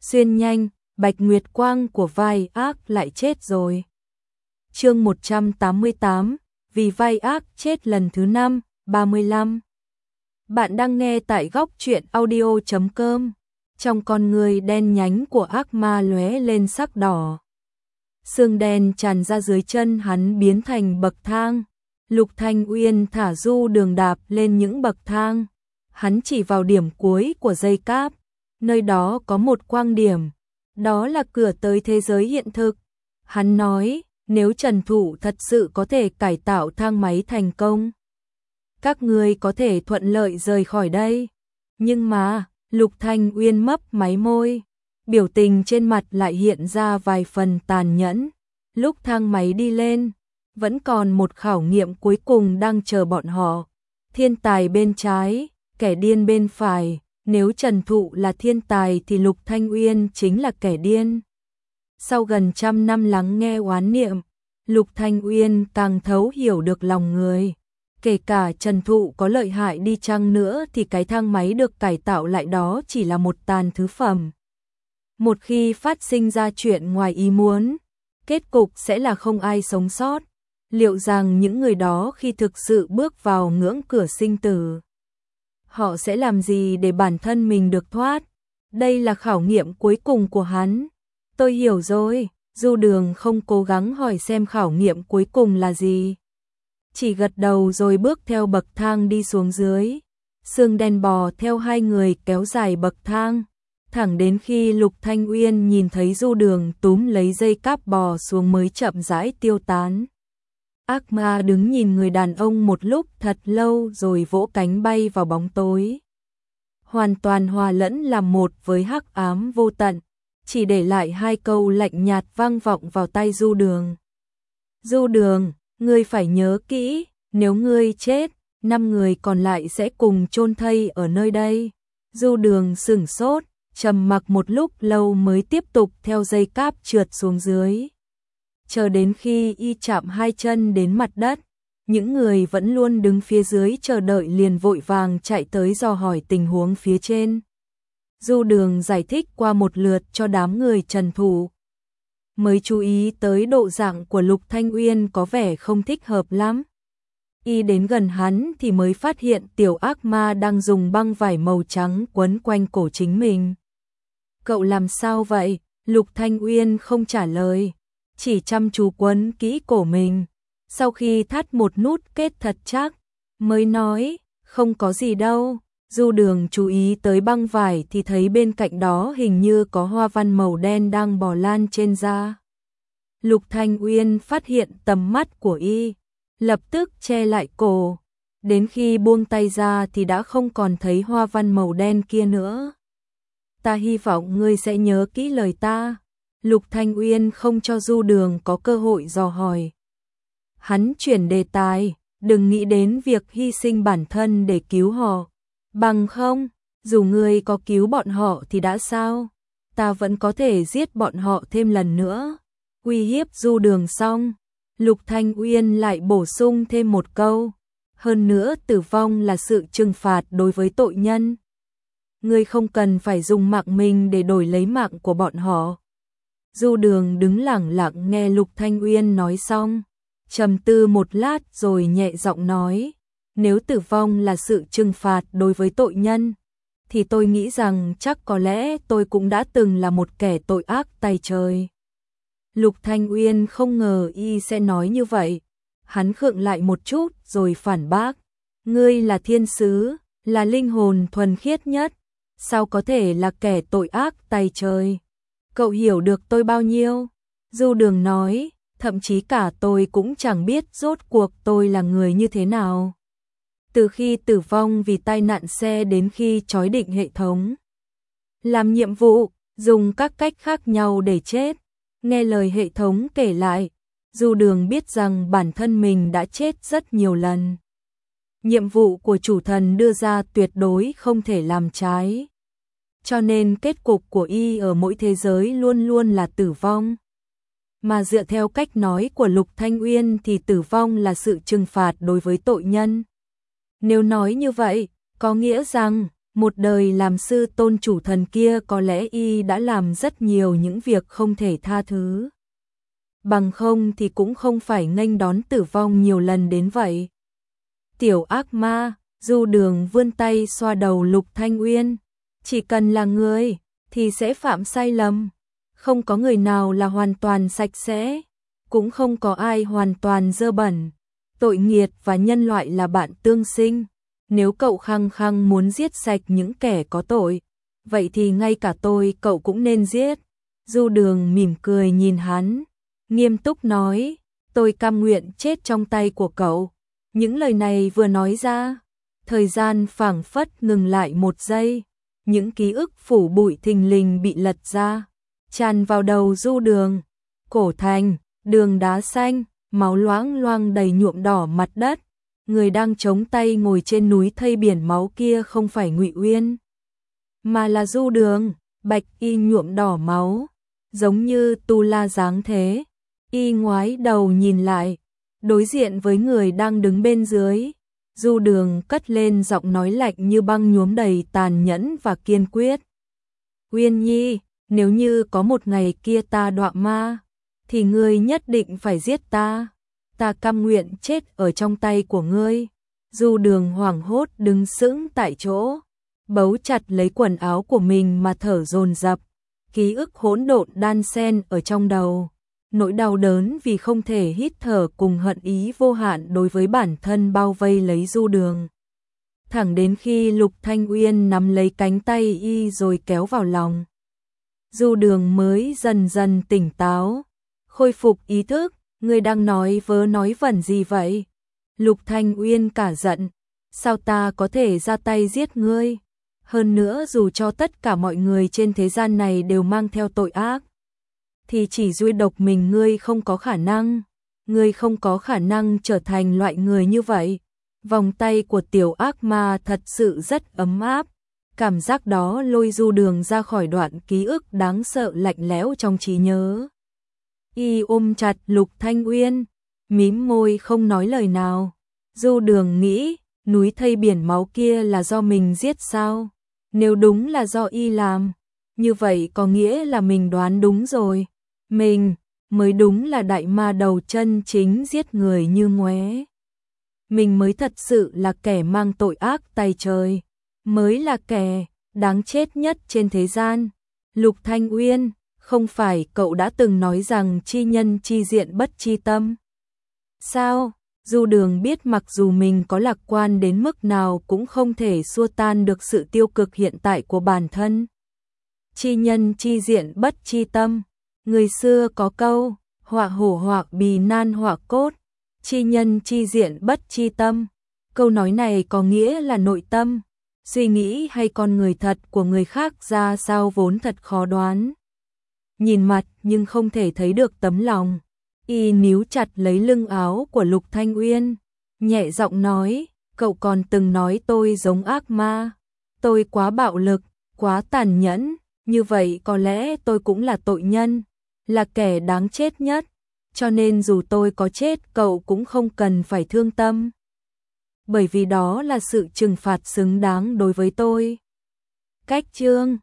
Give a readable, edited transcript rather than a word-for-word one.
Xuyên nhanh, Bạch Nguyệt Quang của vai ác lại chết rồi. Chương 188, vì vai ác chết lần thứ 5, 35. Bạn đang nghe tại góc truyện audio.com. Trong con người đen nhánh của ác ma lóe lên sắc đỏ. Xương đen tràn ra dưới chân hắn biến thành bậc thang. Lục Thanh Uyên thả Du Đường đạp lên những bậc thang. Hắn chỉ vào điểm cuối của dây cáp. Nơi đó có một quang điểm. Đó là cửa tới thế giới hiện thực. Hắn nói, nếu Trần Thụ thật sự có thể cải tạo thang máy thành công, các ngươi có thể thuận lợi rời khỏi đây. Nhưng mà, Lục Thanh Uyên mấp máy môi, biểu tình trên mặt lại hiện ra vài phần tàn nhẫn. Lúc thang máy đi lên, vẫn còn một khảo nghiệm cuối cùng đang chờ bọn họ. Thiên tài bên trái, kẻ điên bên phải. Nếu Trần Thụ là thiên tài thì Lục Thanh Uyên chính là kẻ điên. Sau gần 100 năm lắng nghe oán niệm, Lục Thanh Uyên càng thấu hiểu được lòng người. Kể cả Trần Thụ có lợi hại đi chăng nữa thì cái thang máy được cải tạo lại đó chỉ là một tàn thứ phẩm. Một khi phát sinh ra chuyện ngoài ý muốn, kết cục sẽ là không ai sống sót. Liệu rằng những người đó khi thực sự bước vào ngưỡng cửa sinh tử, họ sẽ làm gì để bản thân mình được thoát? Đây là khảo nghiệm cuối cùng của hắn. Tôi hiểu rồi. Du Đường không cố gắng hỏi xem khảo nghiệm cuối cùng là gì, chỉ gật đầu rồi bước theo bậc thang đi xuống dưới. Xương đen bò theo hai người kéo dài bậc thang, thẳng đến khi Lục Thanh Uyên nhìn thấy Du Đường túm lấy dây cáp bò xuống mới chậm rãi tiêu tán. Ác ma đứng nhìn người đàn ông một lúc thật lâu rồi vỗ cánh bay vào bóng tối. Hoàn toàn hòa lẫn làm một với hắc ám vô tận, chỉ để lại hai câu lạnh nhạt vang vọng vào tai Du Đường. Du Đường, ngươi phải nhớ kỹ, nếu ngươi chết, 5 người còn lại sẽ cùng chôn thây ở nơi đây. Du Đường sửng sốt, trầm mặc một lúc lâu mới tiếp tục theo dây cáp trượt xuống dưới. Chờ đến khi y chạm hai chân đến mặt đất, những người vẫn luôn đứng phía dưới chờ đợi liền vội vàng chạy tới dò hỏi tình huống phía trên. Du Đường giải thích qua một lượt cho đám người Trần Thụ, mới chú ý tới độ dạng của Lục Thanh Uyên có vẻ không thích hợp lắm. Y đến gần hắn thì mới phát hiện tiểu ác ma đang dùng băng vải màu trắng quấn quanh cổ chính mình. Cậu làm sao vậy? Lục Thanh Uyên không trả lời, chỉ chăm chú quấn kỹ cổ mình. Sau khi thắt một nút kết thật chắc, mới nói, không có gì đâu. Du Đường chú ý tới băng vải thì thấy bên cạnh đó hình như có hoa văn màu đen đang bò lan trên da. Lục Thanh Uyên phát hiện tầm mắt của y, lập tức che lại cổ. Đến khi buông tay ra thì đã không còn thấy hoa văn màu đen kia nữa. Ta hy vọng ngươi sẽ nhớ kỹ lời ta. Lục Thanh Uyên không cho Du Đường có cơ hội dò hỏi. Hắn chuyển đề tài, đừng nghĩ đến việc hy sinh bản thân để cứu họ. Bằng không, dù ngươi có cứu bọn họ thì đã sao? Ta vẫn có thể giết bọn họ thêm lần nữa. Uy hiếp Du Đường xong, Lục Thanh Uyên lại bổ sung thêm một câu. Hơn nữa tử vong là sự trừng phạt đối với tội nhân. Ngươi không cần phải dùng mạng mình để đổi lấy mạng của bọn họ. Du Đường đứng lẳng lặng nghe Lục Thanh Uyên nói xong, trầm tư một lát rồi nhẹ giọng nói, nếu tử vong là sự trừng phạt đối với tội nhân, thì tôi nghĩ rằng chắc có lẽ tôi cũng đã từng là một kẻ tội ác tày trời. Lục Thanh Uyên không ngờ y sẽ nói như vậy. Hắn khựng lại một chút rồi phản bác, ngươi là thiên sứ, là linh hồn thuần khiết nhất, sao có thể là kẻ tội ác tày trời? Cậu hiểu được tôi bao nhiêu? Du Đường nói, thậm chí cả tôi cũng chẳng biết rốt cuộc tôi là người như thế nào. Từ khi tử vong vì tai nạn xe đến khi trói định hệ thống, làm nhiệm vụ, dùng các cách khác nhau để chết. Nghe lời hệ thống kể lại, Du Đường biết rằng bản thân mình đã chết rất nhiều lần. Nhiệm vụ của chủ thần đưa ra tuyệt đối không thể làm trái. Cho nên kết cục của y ở mỗi thế giới luôn luôn là tử vong. Mà dựa theo cách nói của Lục Thanh Uyên thì tử vong là sự trừng phạt đối với tội nhân. Nếu nói như vậy, có nghĩa rằng Một đời làm sư tôn chủ thần kia có lẽ y đã làm rất nhiều những việc không thể tha thứ. Bằng không thì cũng không phải nghênh đón tử vong nhiều lần đến vậy. Tiểu ác ma, Du Đường vươn tay xoa đầu Lục Thanh Uyên. Chỉ cần là người, thì sẽ phạm sai lầm. Không có người nào là hoàn toàn sạch sẽ, cũng không có ai hoàn toàn dơ bẩn. Tội nghiệt và nhân loại là bạn tương sinh. Nếu cậu khăng khăng muốn giết sạch những kẻ có tội, vậy thì ngay cả tôi cậu cũng nên giết. Du Đường mỉm cười nhìn hắn, nghiêm túc nói, tôi cam nguyện chết trong tay của cậu. Những lời này vừa nói ra, thời gian phảng phất ngừng lại một giây. Những ký ức phủ bụi thình lình bị lật ra, tràn vào đầu Du Đường. Cổ thành, đường đá xanh, máu loãng loang đầy nhuộm đỏ mặt đất. Người đang chống tay ngồi trên núi thây biển máu kia không phải Ngụy Uyên, mà là Du Đường. Bạch y nhuộm đỏ máu, giống như tu la dáng thế. Y ngoái đầu nhìn lại, đối diện với người đang đứng bên dưới. Du Đường cất lên giọng nói lạnh như băng nhuốm đầy tàn nhẫn và kiên quyết. Uyên Nhi, nếu như có một ngày kia ta đọa ma, thì ngươi nhất định phải giết ta. Ta cam nguyện chết ở trong tay của ngươi. Du Đường hoảng hốt đứng sững tại chỗ, bấu chặt lấy quần áo của mình mà thở dồn dập. Ký ức hỗn độn đan xen ở trong đầu. Nỗi đau đớn vì không thể hít thở cùng hận ý vô hạn đối với bản thân bao vây lấy Du Đường. Thẳng đến khi Lục Thanh Uyên nắm lấy cánh tay y rồi kéo vào lòng, Du Đường mới dần dần tỉnh táo, khôi phục ý thức. Ngươi đang nói vớ nói vẩn gì vậy? Lục Thanh Uyên cả giận, sao ta có thể ra tay giết ngươi? Hơn nữa dù cho tất cả mọi người trên thế gian này đều mang theo tội ác, thì chỉ duy độc mình ngươi không có khả năng. Ngươi không có khả năng trở thành loại người như vậy. Vòng tay của tiểu ác ma thật sự rất ấm áp. Cảm giác đó lôi Du Đường ra khỏi đoạn ký ức đáng sợ lạnh lẽo trong trí nhớ. Y ôm chặt Lục Thanh Uyên, mím môi không nói lời nào. Du Đường nghĩ, núi thây biển máu kia là do mình giết sao? Nếu đúng là do y làm, như vậy có nghĩa là mình đoán đúng rồi. Mình mới đúng là đại ma đầu chân chính giết người như ngoé. Mình mới thật sự là kẻ mang tội ác tày trời, mới là kẻ đáng chết nhất trên thế gian. Lục Thanh Uyên, không phải cậu đã từng nói rằng chi nhân chi diện bất chi tâm? Sao? Du Đường biết mặc dù mình có lạc quan đến mức nào cũng không thể xua tan được sự tiêu cực hiện tại của bản thân. Chi nhân chi diện bất chi tâm. Người xưa có câu, họa hổ họa bì nan họa cốt, chi nhân chi diện bất chi tâm. Câu nói này có nghĩa là nội tâm, suy nghĩ hay con người thật của người khác ra sao vốn thật khó đoán. Nhìn mặt nhưng không thể thấy được tấm lòng. Y níu chặt lấy lưng áo của Lục Thanh Uyên, nhẹ giọng nói, cậu còn từng nói tôi giống ác ma. Tôi quá bạo lực, quá tàn nhẫn, như vậy có lẽ tôi cũng là tội nhân, là kẻ đáng chết nhất. Cho nên dù tôi có chết cậu cũng không cần phải thương tâm. Bởi vì đó là sự trừng phạt xứng đáng đối với tôi. Cách chương